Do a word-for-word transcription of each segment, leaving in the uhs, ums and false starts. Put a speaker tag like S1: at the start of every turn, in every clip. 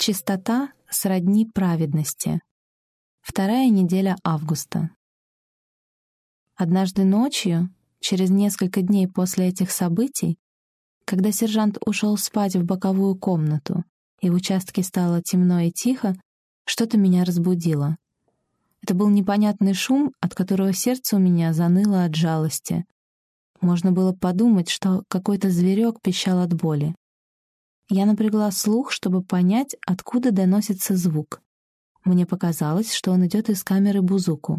S1: Чистота сродни праведности. Вторая неделя августа. Однажды ночью, через несколько дней после этих событий, когда сержант ушел спать в боковую комнату, и в участке стало темно и тихо, что-то меня разбудило. Это был непонятный шум, от которого сердце у меня заныло от жалости. Можно было подумать, что какой-то зверек пищал от боли. Я напрягла слух, чтобы понять, откуда доносится звук. Мне показалось, что он идет из камеры Бузуку.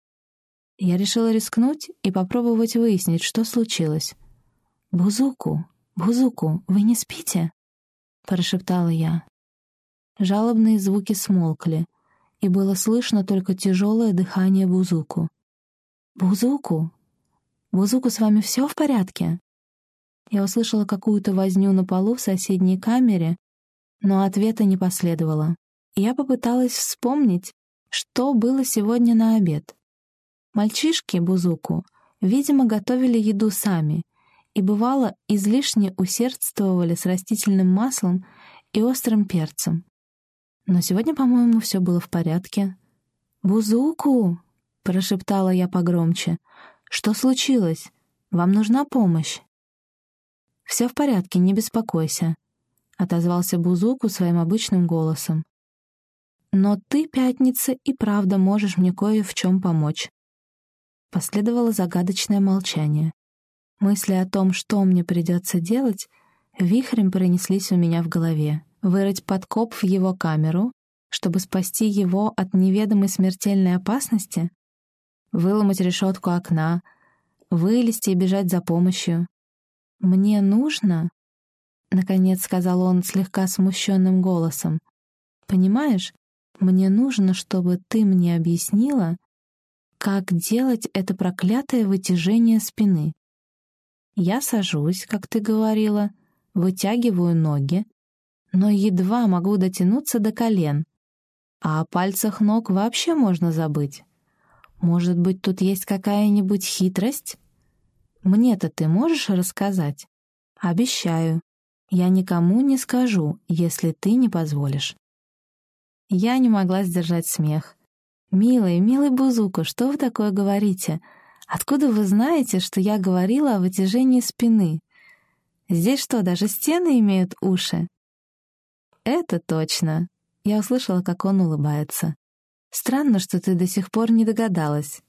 S1: Я решила рискнуть и попробовать выяснить, что случилось. «Бузуку, Бузуку, вы не спите?» — прошептала я. Жалобные звуки смолкли, и было слышно только тяжелое дыхание Бузуку. «Бузуку? Бузуку, с вами все в порядке?» Я услышала какую-то возню на полу в соседней камере, но ответа не последовало. Я попыталась вспомнить, что было сегодня на обед. Мальчишки Бузуку, видимо, готовили еду сами и, бывало, излишне усердствовали с растительным маслом и острым перцем. Но сегодня, по-моему, все было в порядке. «Бузуку!» — прошептала я погромче. «Что случилось? Вам нужна помощь?» «Все в порядке, не беспокойся», — отозвался Бузуку своим обычным голосом. «Но ты, Пятница, и правда можешь мне кое в чем помочь». Последовало загадочное молчание. Мысли о том, что мне придется делать, вихрем пронеслись у меня в голове. Вырыть подкоп в его камеру, чтобы спасти его от неведомой смертельной опасности? Выломать решетку окна, вылезти и бежать за помощью? «Мне нужно», — наконец сказал он слегка смущенным голосом, «понимаешь, мне нужно, чтобы ты мне объяснила, как делать это проклятое вытяжение спины. Я сажусь, как ты говорила, вытягиваю ноги, но едва могу дотянуться до колен, а о пальцах ног вообще можно забыть. Может быть, тут есть какая-нибудь хитрость? Мне-то ты можешь рассказать? Обещаю, я никому не скажу, если ты не позволишь». Я не могла сдержать смех. «Милый, милый Бузуку, что вы такое говорите? Откуда вы знаете, что я говорила о вытяжении спины? Здесь что, даже стены имеют уши?» «Это точно». Я услышала, как он улыбается. «Странно, что ты до сих пор не догадалась.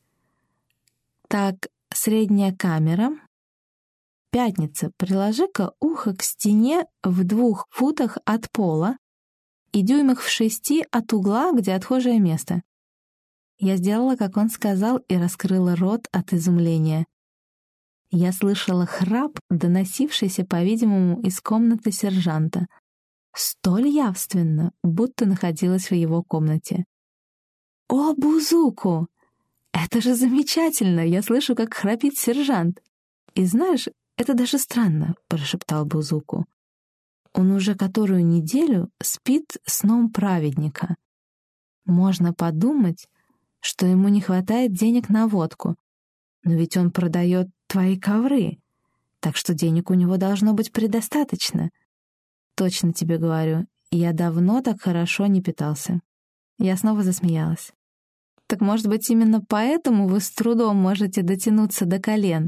S1: Так, средняя камера. Пятница, приложи-ка ухо к стене в двух футах от пола и дюймах в шести от угла, где отхожее место». Я сделала, как он сказал, и раскрыла рот от изумления. Я слышала храп, доносившийся, по-видимому, из комнаты сержанта, столь явственно, будто находилась в его комнате. «О, Бузуку! Это же замечательно! Я слышу, как храпит сержант. И знаешь, это даже странно», — прошептал Бузуку. «Он уже которую неделю спит сном праведника. Можно подумать, что ему не хватает денег на водку, но ведь он продает твои ковры, так что денег у него должно быть предостаточно. Точно тебе говорю, я давно так хорошо не питался». Я снова засмеялась. «Так, может быть, именно поэтому вы с трудом можете дотянуться до колен?»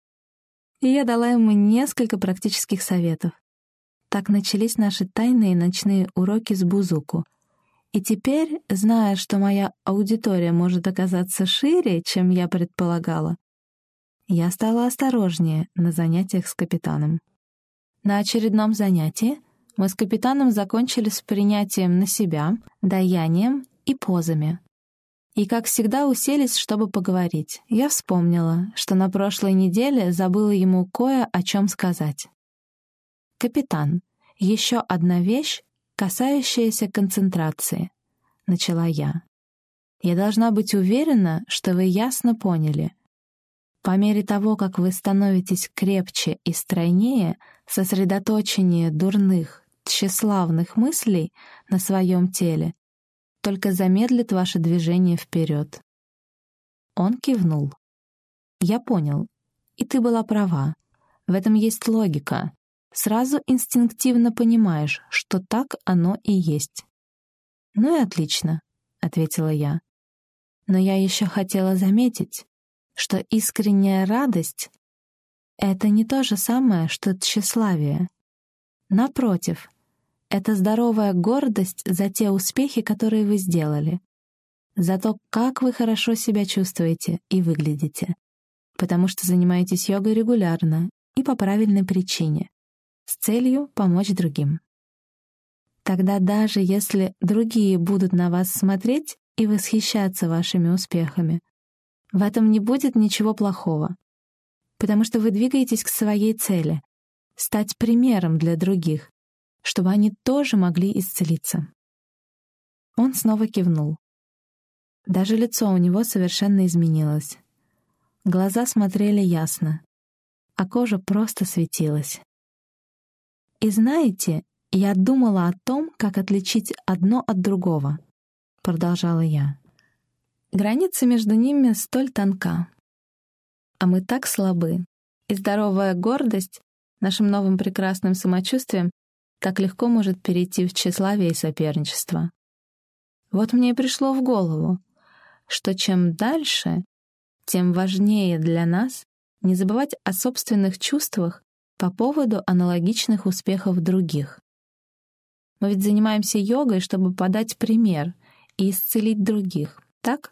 S1: И я дала ему несколько практических советов. Так начались наши тайные ночные уроки с Бузуку. И теперь, зная, что моя аудитория может оказаться шире, чем я предполагала, я стала осторожнее на занятиях с капитаном. На очередном занятии мы с капитаном закончили с принятием на себя, даянием и позами. И, как всегда, уселись, чтобы поговорить. Я вспомнила, что на прошлой неделе забыла ему кое о чем сказать. «Капитан, еще одна вещь, касающаяся концентрации», — начала я. «Я должна быть уверена, что вы ясно поняли. По мере того, как вы становитесь крепче и стройнее, сосредоточение дурных, тщеславных мыслей на своем теле только замедлит ваше движение вперед». Он кивнул. «Я понял. И ты была права. В этом есть логика. Сразу инстинктивно понимаешь, что так оно и есть. «Ну и отлично», — ответила я. «Но я еще хотела заметить, что искренняя радость — это не то же самое, что тщеславие. Напротив, это здоровая гордость за те успехи, которые вы сделали, за то, как вы хорошо себя чувствуете и выглядите, потому что занимаетесь йогой регулярно и по правильной причине, с целью помочь другим. Тогда даже если другие будут на вас смотреть и восхищаться вашими успехами, в этом не будет ничего плохого, потому что вы двигаетесь к своей цели — стать примером для других, чтобы они тоже могли исцелиться». Он снова кивнул. Даже лицо у него совершенно изменилось. Глаза смотрели ясно, а кожа просто светилась. «И знаете, я думала о том, как отличить одно от другого», — продолжала я. «Граница между ними столь тонка. А мы так слабы, и здоровая гордость нашим новым прекрасным самочувствием так легко может перейти в тщеславие и соперничество. Вот мне и пришло в голову, что чем дальше, тем важнее для нас не забывать о собственных чувствах по поводу аналогичных успехов других. Мы ведь занимаемся йогой, чтобы подать пример и исцелить других, так?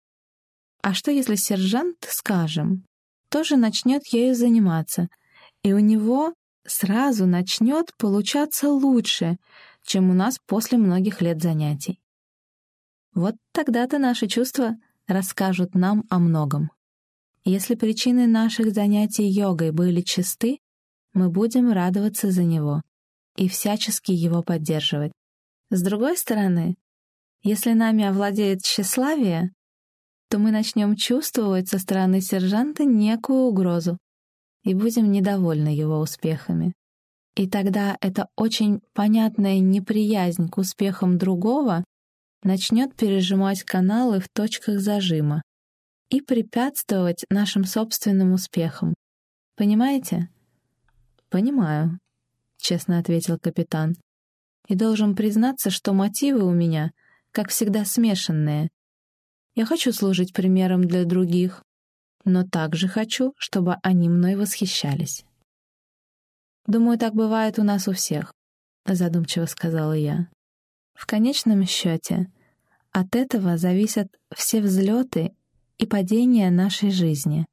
S1: А что если сержант, скажем, тоже начнет ею заниматься, и у него сразу начнет получаться лучше, чем у нас после многих лет занятий? Вот тогда-то наши чувства расскажут нам о многом. Если причины наших занятий йогой были чисты, мы будем радоваться за него и всячески его поддерживать. С другой стороны, если нами овладеет тщеславие, то мы начнем чувствовать со стороны сержанта некую угрозу и будем недовольны его успехами. И тогда эта очень понятная неприязнь к успехам другого начнет пережимать каналы в точках зажима и препятствовать нашим собственным успехам. Понимаете? «Понимаю», — честно ответил капитан. «И должен признаться, что мотивы у меня, как всегда, смешанные. Я хочу служить примером для других, но также хочу, чтобы они мной восхищались». «Думаю, так бывает у нас у всех», — задумчиво сказала я. «В конечном счете, от этого зависят все взлеты и падения нашей жизни».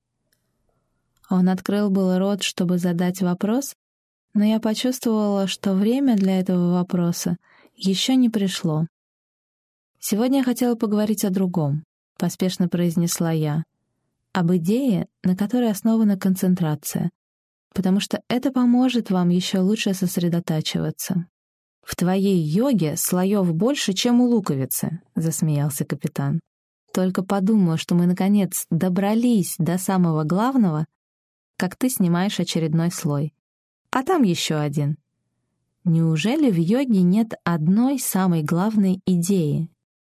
S1: Он открыл был рот, чтобы задать вопрос, но я почувствовала, что время для этого вопроса еще не пришло. «Сегодня я хотела поговорить о другом», — поспешно произнесла я, «об идее, на которой основана концентрация, потому что это поможет вам еще лучше сосредотачиваться». «В твоей йоге слоев больше, чем у луковицы», — засмеялся капитан. «Только подумаю, что мы, наконец, добрались до самого главного, как ты снимаешь очередной слой. А там еще один. Неужели в йоге нет одной самой главной идеи?»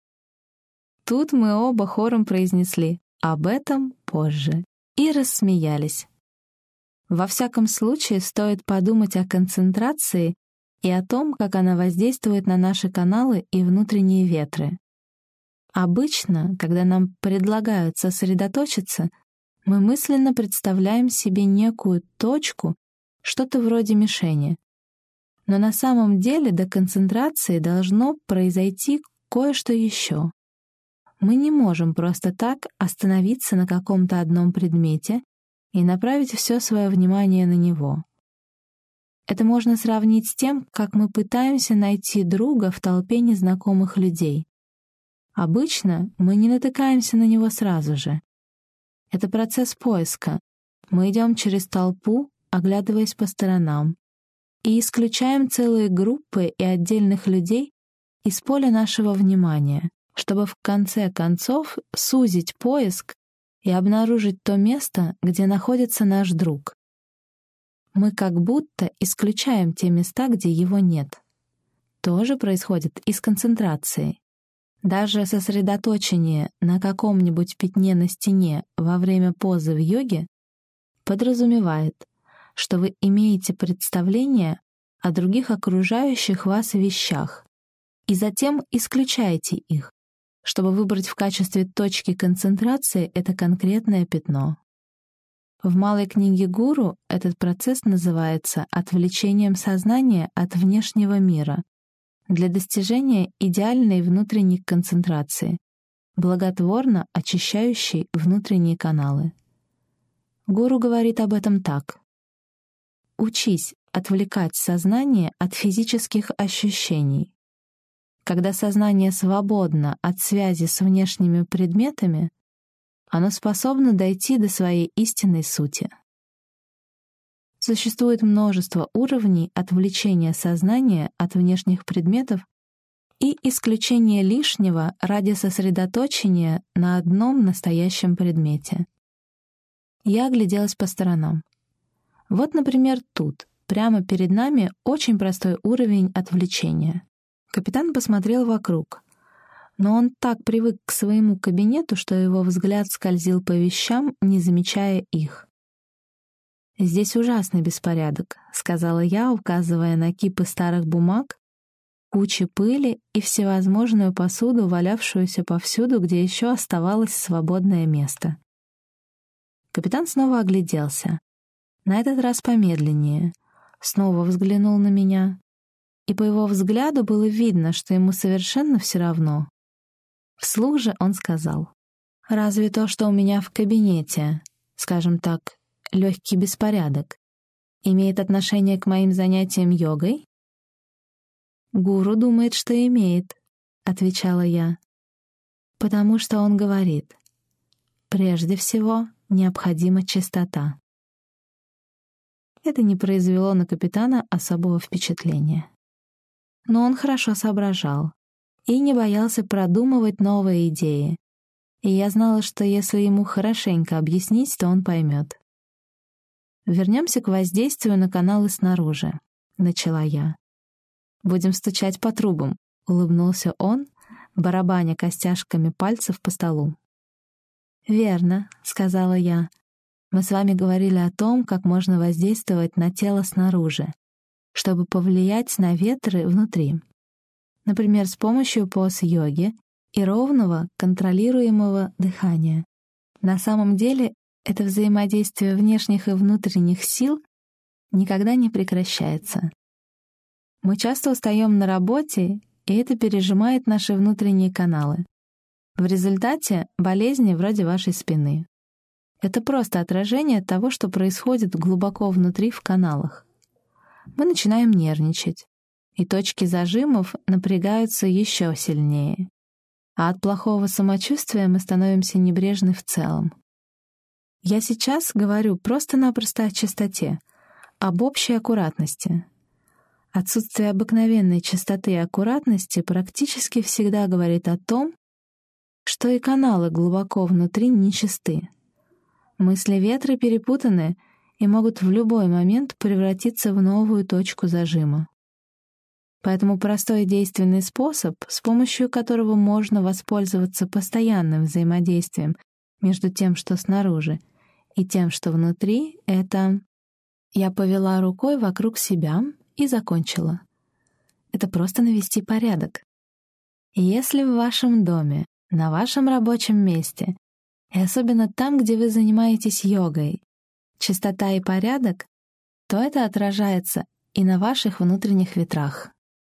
S1: Тут мы оба хором произнесли «об этом позже» и рассмеялись. Во всяком случае, стоит подумать о концентрации и о том, как она воздействует на наши каналы и внутренние ветры. Обычно, когда нам предлагают сосредоточиться, мы мысленно представляем себе некую точку, что-то вроде мишени. Но на самом деле до концентрации должно произойти кое-что еще. Мы не можем просто так остановиться на каком-то одном предмете и направить все свое внимание на него. Это можно сравнить с тем, как мы пытаемся найти друга в толпе незнакомых людей. Обычно мы не натыкаемся на него сразу же. Это процесс поиска. Мы идем через толпу, оглядываясь по сторонам, и исключаем целые группы и отдельных людей из поля нашего внимания, чтобы в конце концов сузить поиск и обнаружить то место, где находится наш друг. Мы как будто исключаем те места, где его нет. То же происходит и с концентрацией. Даже сосредоточение на каком-нибудь пятне на стене во время позы в йоге подразумевает, что вы имеете представление о других окружающих вас вещах и затем исключайте их, чтобы выбрать в качестве точки концентрации это конкретное пятно. В малой книге гуру этот процесс называется отвлечением сознания от внешнего мира для достижения идеальной внутренней концентрации, благотворно очищающей внутренние каналы. Гуру говорит об этом так. Учись отвлекать сознание от физических ощущений. Когда сознание свободно от связи с внешними предметами, оно способно дойти до своей истинной сути. Существует множество уровней отвлечения сознания от внешних предметов и исключения лишнего ради сосредоточения на одном настоящем предмете. Я огляделась по сторонам. Вот, например, тут, прямо перед нами, очень простой уровень отвлечения. Капитан посмотрел вокруг. Но он так привык к своему кабинету, что его взгляд скользил по вещам, не замечая их. «Здесь ужасный беспорядок», — сказала я, указывая на кипы старых бумаг, кучи пыли и всевозможную посуду, валявшуюся повсюду, где еще оставалось свободное место. Капитан снова огляделся. На этот раз помедленнее. Снова взглянул на меня. И по его взгляду было видно, что ему совершенно все равно. Вслух же он сказал: «Разве то, что у меня в кабинете, скажем так, легкий беспорядок, имеет отношение к моим занятиям йогой?» «Гуру думает, что имеет», — отвечала я, «потому что он говорит: прежде всего необходима чистота». Это не произвело на капитана особого впечатления. Но он хорошо соображал и не боялся продумывать новые идеи, и я знала, что если ему хорошенько объяснить, то он поймет. «Вернемся к воздействию на каналы снаружи», — начала я. «Будем стучать по трубам», — улыбнулся он, барабаня костяшками пальцев по столу. «Верно», — сказала я. «Мы с вами говорили о том, как можно воздействовать на тело снаружи, чтобы повлиять на ветры внутри. Например, с помощью поз-йоги и ровного, контролируемого дыхания. На самом деле, это взаимодействие внешних и внутренних сил никогда не прекращается. Мы часто устаем на работе, и это пережимает наши внутренние каналы. В результате болезни вроде вашей спины. Это просто отражение того, что происходит глубоко внутри в каналах. Мы начинаем нервничать, и точки зажимов напрягаются еще сильнее. А от плохого самочувствия мы становимся небрежны в целом. Я сейчас говорю просто-напросто о чистоте, об общей аккуратности. Отсутствие обыкновенной чистоты и аккуратности практически всегда говорит о том, что и каналы глубоко внутри нечисты. Мысли ветра перепутаны и могут в любой момент превратиться в новую точку зажима. Поэтому простой и действенный способ, с помощью которого можно воспользоваться постоянным взаимодействием между тем, что снаружи, и тем, что внутри, — это... Я повела рукой вокруг себя и закончила. Это просто навести порядок. Если в вашем доме, на вашем рабочем месте, и особенно там, где вы занимаетесь йогой, чистота и порядок, то это отражается и на ваших внутренних ветрах.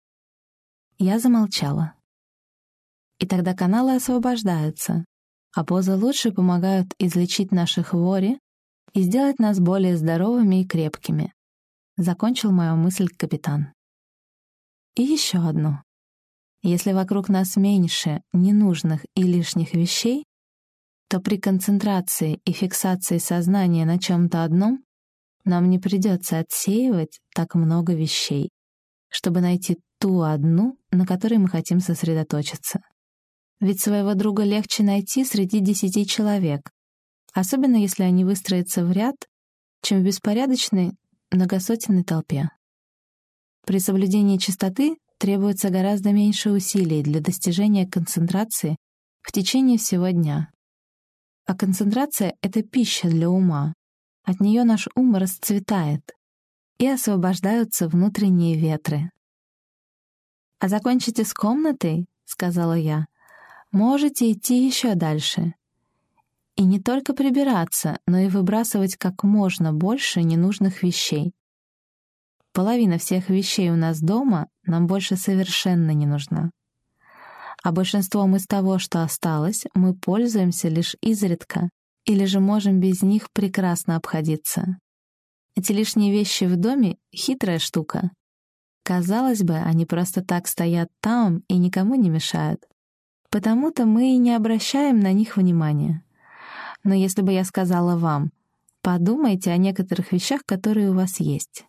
S1: Я замолчала. И тогда каналы освобождаются, а позы лучше помогают излечить наши хвори и сделать нас более здоровыми и крепкими. Закончил мою мысль капитан. И еще одно. Если вокруг нас меньше ненужных и лишних вещей, то при концентрации и фиксации сознания на чем-то одном нам не придется отсеивать так много вещей, чтобы найти ту одну, на которой мы хотим сосредоточиться. Ведь своего друга легче найти среди десяти человек, особенно если они выстроятся в ряд, чем в беспорядочной многосотенной толпе. При соблюдении чистоты требуется гораздо меньше усилий для достижения концентрации в течение всего дня. А концентрация — это пища для ума. От нее наш ум расцветает, и освобождаются внутренние ветры. «А закончите с комнатой, — сказала я, — можете идти еще дальше. И не только прибираться, но и выбрасывать как можно больше ненужных вещей. Половина всех вещей у нас дома нам больше совершенно не нужна. А большинством из того, что осталось, мы пользуемся лишь изредка или же можем без них прекрасно обходиться. Эти лишние вещи в доме — хитрая штука. Казалось бы, они просто так стоят там и никому не мешают. Потому-то мы и не обращаем на них внимания. Но если бы я сказала вам, подумайте о некоторых вещах, которые у вас есть».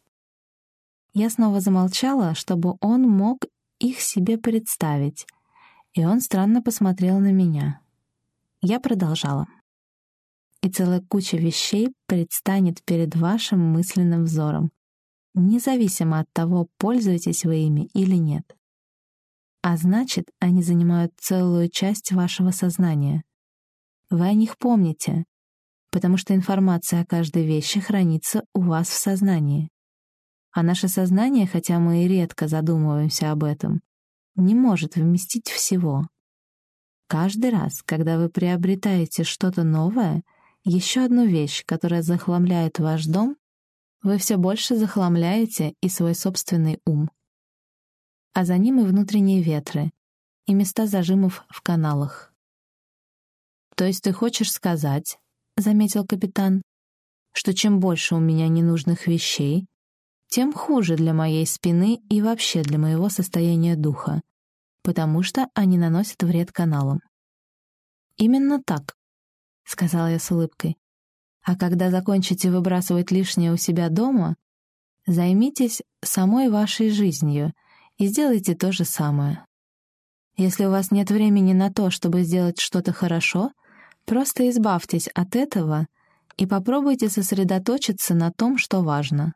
S1: Я снова замолчала, чтобы он мог их себе представить, и он странно посмотрел на меня. Я продолжала. «И целая куча вещей предстанет перед вашим мысленным взором, независимо от того, пользуетесь вы ими или нет. А значит, они занимают целую часть вашего сознания. Вы о них помните, потому что информация о каждой вещи хранится у вас в сознании. А наше сознание, хотя мы и редко задумываемся об этом, не может вместить всего. Каждый раз, когда вы приобретаете что-то новое, еще одну вещь, которая захламляет ваш дом, вы все больше захламляете и свой собственный ум. А за ним и внутренние ветры, и места зажимов в каналах. «То есть ты хочешь сказать, — заметил капитан, — что чем больше у меня ненужных вещей, тем хуже для моей спины и вообще для моего состояния духа, потому что они наносят вред каналам». «Именно так», — сказала я с улыбкой. «А когда закончите выбрасывать лишнее у себя дома, займитесь самой вашей жизнью и сделайте то же самое. Если у вас нет времени на то, чтобы сделать что-то хорошо, просто избавьтесь от этого и попробуйте сосредоточиться на том, что важно.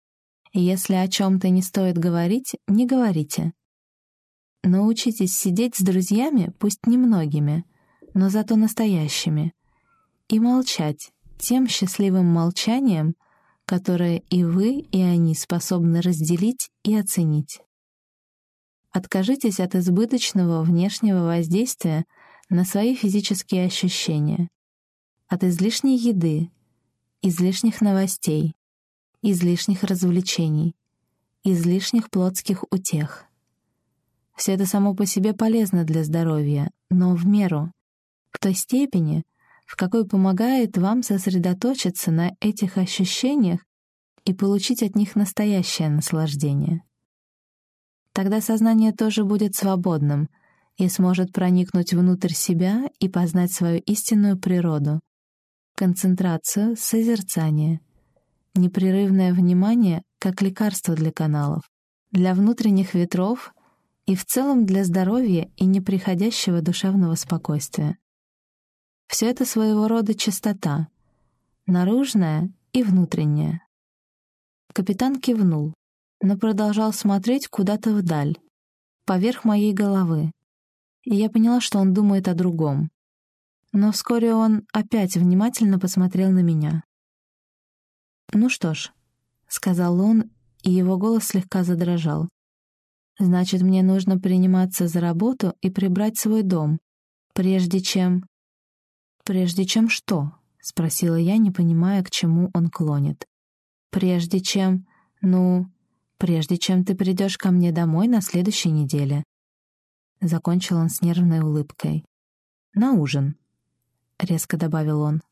S1: И если о чем-то не стоит говорить, не говорите. Научитесь сидеть с друзьями, пусть немногими, но зато настоящими, и молчать тем счастливым молчанием, которое и вы, и они способны разделить и оценить. Откажитесь от избыточного внешнего воздействия на свои физические ощущения, от излишней еды, излишних новостей, излишних развлечений, излишних плотских утех. Все это само по себе полезно для здоровья, но в меру, в той степени, в какой помогает вам сосредоточиться на этих ощущениях и получить от них настоящее наслаждение. Тогда сознание тоже будет свободным и сможет проникнуть внутрь себя и познать свою истинную природу, концентрацию, созерцание, непрерывное внимание как лекарство для каналов, для внутренних ветров и в целом для здоровья и неприходящего душевного спокойствия. Все это своего рода чистота, наружная и внутренняя. Капитан кивнул, но продолжал смотреть куда-то вдаль, поверх моей головы, и я поняла, что он думает о другом. Но вскоре он опять внимательно посмотрел на меня. «Ну что ж», — сказал он, и его голос слегка задрожал, «значит, мне нужно приниматься за работу и прибрать свой дом, прежде чем...» «Прежде чем что?» — спросила я, не понимая, к чему он клонит. «Прежде чем... ну... прежде чем ты придешь ко мне домой на следующей неделе». Закончил он с нервной улыбкой. «На ужин», — резко добавил он.